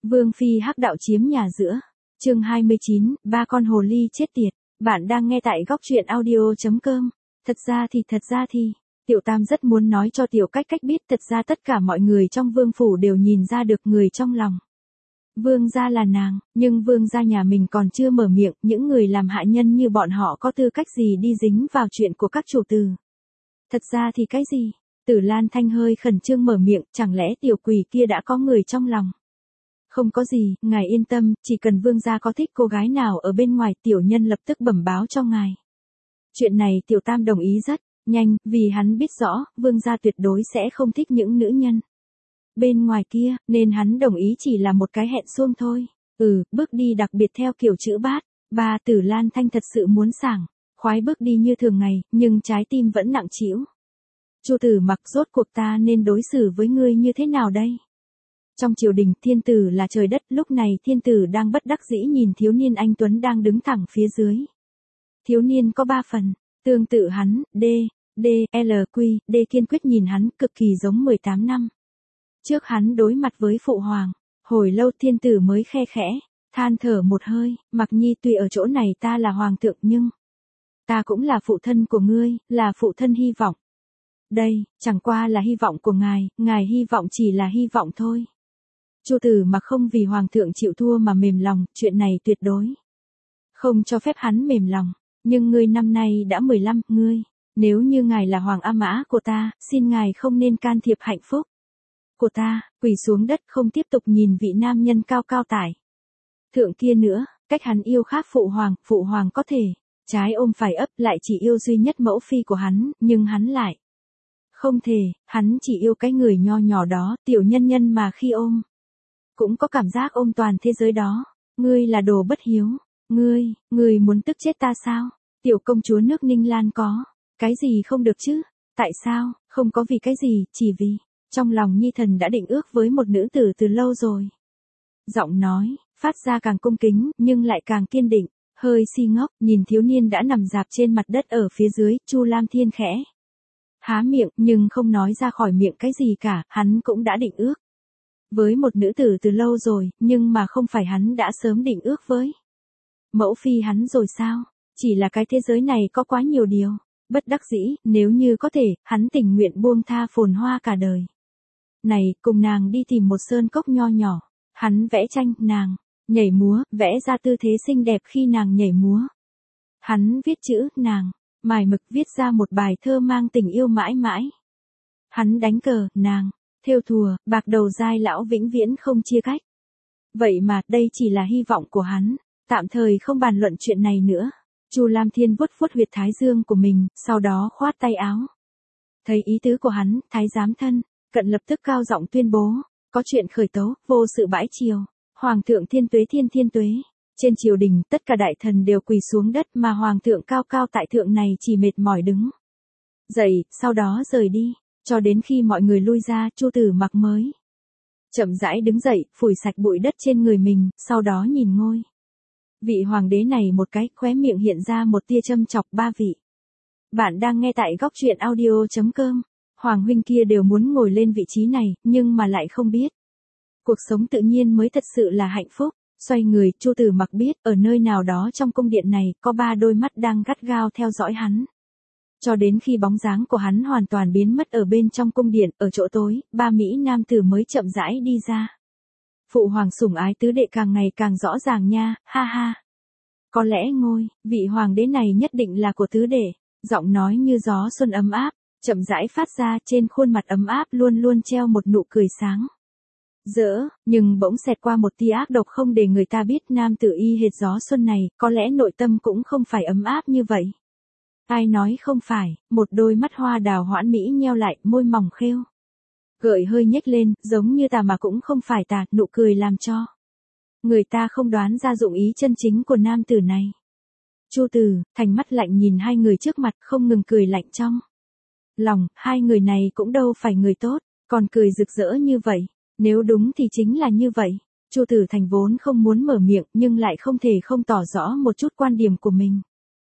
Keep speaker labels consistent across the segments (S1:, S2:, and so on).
S1: Vương phi hắc đạo chiếm nhà giữa. Chương 29, ba con hồ ly chết tiệt. Bạn đang nghe tại góc truyện audio.com. Thật ra thì, Tiểu Tam rất muốn nói cho Tiểu Cách biết thật ra tất cả mọi người trong vương phủ đều nhìn ra được người trong lòng. Vương gia là nàng, nhưng vương gia nhà mình còn chưa mở miệng, những người làm hạ nhân như bọn họ có tư cách gì đi dính vào chuyện của các chủ tử. Thật ra thì cái gì? Tử Lan Thanh hơi khẩn trương mở miệng, chẳng lẽ tiểu quỷ kia đã có người trong lòng? Không có gì, ngài yên tâm, chỉ cần vương gia có thích cô gái nào ở bên ngoài tiểu nhân lập tức bẩm báo cho ngài. Chuyện này Tiểu Tam đồng ý rất nhanh, vì hắn biết rõ, vương gia tuyệt đối sẽ không thích những nữ nhân bên ngoài kia, nên hắn đồng ý chỉ là một cái hẹn suông thôi. Bước đi đặc biệt theo kiểu chữ bát. Bà Tử Lan Thanh thật sự muốn sảng khoái bước đi như thường ngày, nhưng trái tim vẫn nặng trĩu. Chu Tử Mặc, rốt cuộc ta nên đối xử với ngươi như thế nào đây? Trong triều đình, thiên tử là trời đất, lúc này thiên tử đang bất đắc dĩ nhìn thiếu niên anh tuấn đang đứng thẳng phía dưới. Thiếu niên có 3 phần, tương tự hắn, D kiên quyết nhìn hắn, cực kỳ giống 18 năm. Trước hắn đối mặt với phụ hoàng, hồi lâu thiên tử mới khe khẽ, than thở một hơi, Mặc Nhi tuy ở chỗ này ta là hoàng thượng nhưng ta cũng là phụ thân của ngươi, là phụ thân hy vọng. Đây, chẳng qua là hy vọng của ngài hy vọng chỉ là hy vọng thôi. Chu Tử Mặc không vì hoàng thượng chịu thua mà mềm lòng, chuyện này tuyệt đối không cho phép hắn mềm lòng, nhưng ngươi năm nay đã 15, nếu như ngài là hoàng A Mã của ta, xin ngài không nên can thiệp hạnh phúc của ta. Quỳ xuống đất không tiếp tục nhìn vị nam nhân cao cao tại thượng kia nữa, cách hắn yêu khác phụ hoàng có thể trái ôm phải ấp, lại chỉ yêu duy nhất mẫu phi của hắn, nhưng hắn lại không thể, hắn chỉ yêu cái người nho nhỏ đó, tiểu nhân nhân mà khi ôm cũng có cảm giác ôm toàn thế giới đó. Ngươi là đồ bất hiếu, ngươi muốn tức chết ta sao? Tiểu công chúa nước Ninh Lan có cái gì không được chứ? Tại sao? Không có vì cái gì, chỉ vì trong lòng nhi thần đã định ước với một nữ tử từ lâu rồi. Giọng nói phát ra càng cung kính, nhưng lại càng kiên định. Hơi si ngốc, nhìn thiếu niên đã nằm rạp trên mặt đất ở phía dưới, Chu Lam Thiên khẽ há miệng, nhưng không nói ra khỏi miệng cái gì cả, hắn cũng đã định ước với một nữ tử từ lâu rồi, nhưng mà không phải hắn đã sớm định ước với mẫu phi hắn rồi sao? Chỉ là cái thế giới này có quá nhiều điều bất đắc dĩ, nếu như có thể, hắn tình nguyện buông tha phồn hoa cả đời này, cùng nàng đi tìm một sơn cốc nho nhỏ. Hắn vẽ tranh, nàng nhảy múa, vẽ ra tư thế xinh đẹp khi nàng nhảy múa. Hắn viết chữ, nàng mài mực viết ra một bài thơ mang tình yêu mãi mãi. Hắn đánh cờ, nàng thêu thùa, bạc đầu dai lão vĩnh viễn không chia cách. Vậy mà, đây chỉ là hy vọng của hắn. Tạm thời không bàn luận chuyện này nữa. Chu Lam Thiên vuốt huyệt thái dương của mình, sau đó khoát tay áo. Thấy ý tứ của hắn, thái giám thân cận lập tức cao giọng tuyên bố, có chuyện khởi tấu, vô sự bãi triều. Hoàng thượng thiên tuế. Trên triều đình, tất cả đại thần đều quỳ xuống đất, mà hoàng thượng cao cao tại thượng này chỉ mệt mỏi đứng dậy, sau đó rời đi, cho đến khi mọi người lui ra, Chu Tử Mặc mới chậm rãi đứng dậy, phủi sạch bụi đất trên người mình, sau đó nhìn ngôi vị hoàng đế này một cái, khóe miệng hiện ra một tia châm chọc. Ba vị bạn đang nghe tại góc truyện audio.com. Hoàng huynh kia đều muốn ngồi lên vị trí này, nhưng mà lại không biết cuộc sống tự nhiên mới thật sự là hạnh phúc. Xoay người, Chu Tử Mặc biết, ở nơi nào đó trong cung điện này, có 3 đôi mắt đang gắt gao theo dõi hắn. Cho đến khi bóng dáng của hắn hoàn toàn biến mất ở bên trong cung điện, ở chỗ tối, 3 mỹ nam tử mới chậm rãi đi ra. Phụ hoàng sủng ái tứ đệ càng ngày càng rõ ràng nha, ha ha. Có lẽ vị hoàng đế này nhất định là của tứ đệ. Giọng nói như gió xuân ấm áp, chậm rãi phát ra, trên khuôn mặt ấm áp luôn luôn treo một nụ cười sáng rỡ, nhưng bỗng xẹt qua một tia ác độc không để người ta biết nam tử y hệt gió xuân này, có lẽ nội tâm cũng không phải ấm áp như vậy. Ai nói không phải, một đôi mắt hoa đào hoãn mỹ nheo lại, môi mỏng khêu gợi hơi nhếch lên, giống như tà mà cũng không phải tà, nụ cười làm cho người ta không đoán ra dụng ý chân chính của nam tử này. Chu Tử Thành mắt lạnh nhìn hai người trước mặt, không ngừng cười lạnh trong lòng, hai người này cũng đâu phải người tốt, còn cười rực rỡ như vậy. Nếu đúng thì chính là như vậy. Chu Tử Thành vốn không muốn mở miệng, nhưng lại không thể không tỏ rõ một chút quan điểm của mình.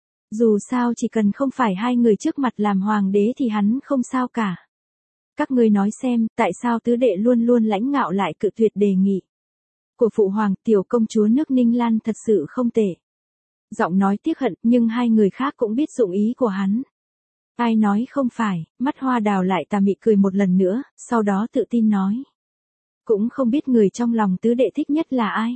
S1: Dù sao chỉ cần không phải hai người trước mặt làm hoàng đế thì hắn không sao cả. Các ngươi nói xem, tại sao tứ đệ luôn luôn lãnh ngạo lại cự tuyệt đề nghị của phụ hoàng, tiểu công chúa nước Ninh Lan thật sự không tệ. Giọng nói tiếc hận, nhưng hai người khác cũng biết dụng ý của hắn. Ai nói không phải, mắt Hoa Đào lại tà mị cười một lần nữa, sau đó tự tin nói. Cũng không biết người trong lòng tứ đệ thích nhất là ai.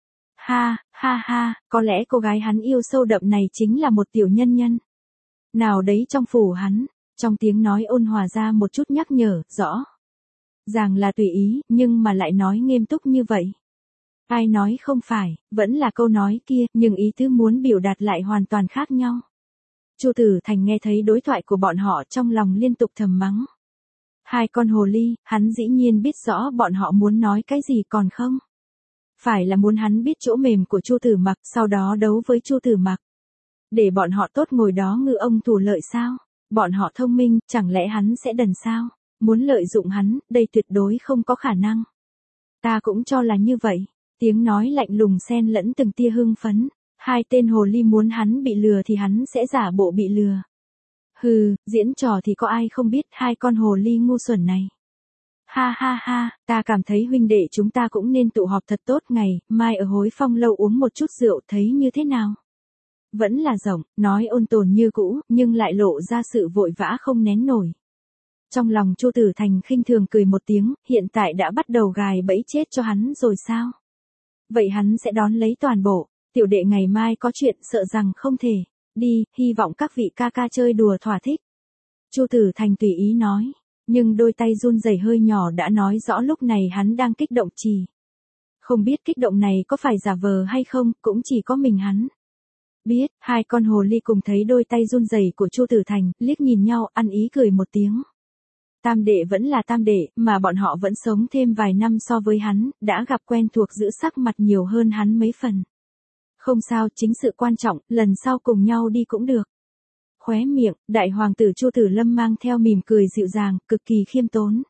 S1: Ha, ha ha, có lẽ cô gái hắn yêu sâu đậm này chính là một tiểu nhân nhân. Nào đấy trong phủ hắn, trong tiếng nói ôn hòa ra một chút nhắc nhở, rõ. Ràng là tùy ý, nhưng mà lại nói nghiêm túc như vậy. Ai nói không phải, vẫn là câu nói kia, nhưng ý tứ muốn biểu đạt lại hoàn toàn khác nhau. Chu Tử Thành nghe thấy đối thoại của bọn họ trong lòng liên tục thầm mắng. Hai con hồ ly, hắn dĩ nhiên biết rõ bọn họ muốn nói cái gì còn không. Phải là muốn hắn biết chỗ mềm của Chu Tử Mặc, sau đó đấu với Chu Tử Mặc. Để bọn họ tốt ngồi đó ngư ông thủ lợi sao? Bọn họ thông minh, chẳng lẽ hắn sẽ đần sao? Muốn lợi dụng hắn, đây tuyệt đối không có khả năng. Ta cũng cho là như vậy. Tiếng nói lạnh lùng xen lẫn từng tia hưng phấn. Hai tên hồ ly muốn hắn bị lừa thì hắn sẽ giả bộ bị lừa. Hừ, diễn trò thì có ai không biết hai con hồ ly ngu xuẩn này. Ha ha ha, ta cảm thấy huynh đệ chúng ta cũng nên tụ họp thật tốt ngày, mai ở Hối Phong lâu uống một chút rượu thấy như thế nào. Vẫn là rộng, nói ôn tồn như cũ, nhưng lại lộ ra sự vội vã không nén nổi. Trong lòng Chu Tử Thành khinh thường cười một tiếng, hiện tại đã bắt đầu gài bẫy chết cho hắn rồi sao? Vậy hắn sẽ đón lấy toàn bộ, tiểu đệ ngày mai có chuyện sợ rằng không thể. Đi, hy vọng các vị ca ca chơi đùa thỏa thích. Chu Tử Thành tùy ý nói, nhưng đôi tay run rẩy hơi nhỏ đã nói rõ lúc này hắn đang kích động trì. Không biết kích động này có phải giả vờ hay không, cũng chỉ có mình hắn. Biết, hai con hồ ly cùng thấy đôi tay run rẩy của Chu Tử Thành, liếc nhìn nhau, ăn ý cười một tiếng. Tam đệ vẫn là tam đệ, mà bọn họ vẫn sống thêm vài năm so với hắn, đã gặp quen thuộc giữ sắc mặt nhiều hơn hắn mấy phần. Không sao, chính sự quan trọng, lần sau cùng nhau đi cũng được. Khóe miệng, đại hoàng tử Chu Tử Lâm mang theo mỉm cười dịu dàng, cực kỳ khiêm tốn.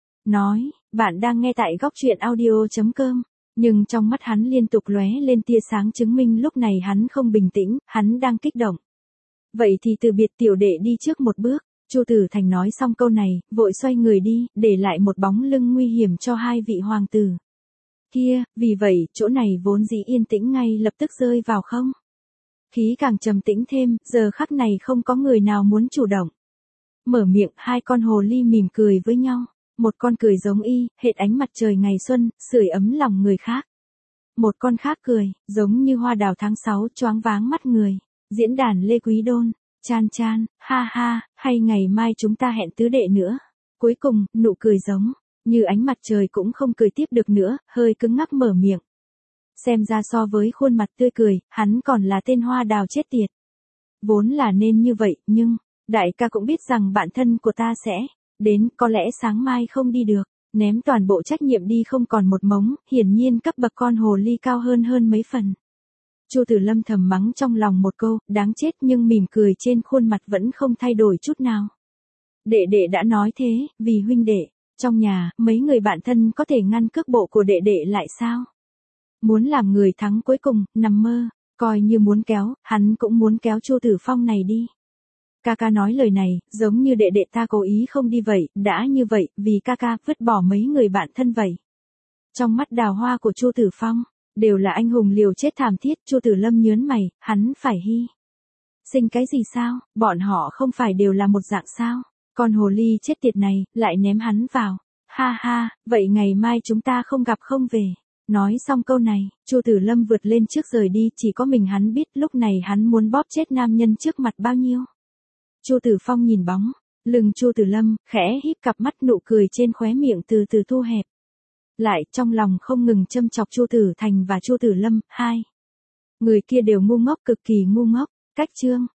S1: Nói, bạn đang nghe tại góc truyện audio.com, nhưng trong mắt hắn liên tục lóe lên tia sáng chứng minh lúc này hắn không bình tĩnh, hắn đang kích động. Vậy thì từ biệt tiểu đệ đi trước một bước. Chu Tử Thành nói xong câu này, vội xoay người đi, để lại một bóng lưng nguy hiểm cho hai vị hoàng tử. Kia, vì vậy, chỗ này vốn dĩ yên tĩnh ngay lập tức rơi vào không. Khí càng trầm tĩnh thêm, giờ khắc này không có người nào muốn chủ động. Mở miệng, hai con hồ ly mỉm cười với nhau. Một con cười giống y, hệt ánh mặt trời ngày xuân, sưởi ấm lòng người khác. Một con khác cười, giống như hoa đào tháng 6 choáng váng mắt người. Diễn đàn Lê Quý Đôn. Chan chan, ha ha, hay ngày mai chúng ta hẹn tứ đệ nữa. Cuối cùng, nụ cười giống, như ánh mặt trời cũng không cười tiếp được nữa, hơi cứng ngắc mở miệng. Xem ra so với khuôn mặt tươi cười, hắn còn là tên hoa đào chết tiệt. Vốn là nên như vậy, nhưng, đại ca cũng biết rằng bạn thân của ta sẽ, đến, có lẽ sáng mai không đi được, ném toàn bộ trách nhiệm đi không còn một mống, hiển nhiên cấp bậc con hồ ly cao hơn mấy phần. Chu Tử Lâm thầm mắng trong lòng một câu, đáng chết nhưng mỉm cười trên khuôn mặt vẫn không thay đổi chút nào. Đệ đệ đã nói thế, vì huynh đệ, trong nhà, mấy người bạn thân có thể ngăn cước bộ của đệ đệ lại sao? Muốn làm người thắng cuối cùng, nằm mơ, coi như muốn kéo, hắn cũng muốn kéo Chu Tử Phong này đi. Ca ca nói lời này, giống như đệ đệ ta cố ý không đi vậy, đã như vậy, vì ca ca vứt bỏ mấy người bạn thân vậy. Trong mắt đào hoa của Chu Tử Phong, đều là anh hùng liều chết thảm thiết. Chu Tử Lâm nhớn mày, hắn phải hy sinh cái gì sao, bọn họ không phải đều là một dạng sao, con hồ ly chết tiệt này, lại ném hắn vào, ha ha, vậy ngày mai chúng ta không gặp không về. Nói xong câu này, Chu Tử Lâm vượt lên trước rời đi, chỉ có mình hắn biết lúc này hắn muốn bóp chết nam nhân trước mặt bao nhiêu. Chu Tử Phong nhìn bóng lưng Chu Tử Lâm, khẽ híp cặp mắt, nụ cười trên khóe miệng từ từ thu hẹp. Lại trong lòng không ngừng châm chọc Chu Tử Thành và Chu Tử Lâm, hai người kia đều ngu ngốc, cực kỳ ngu ngốc. Cách chương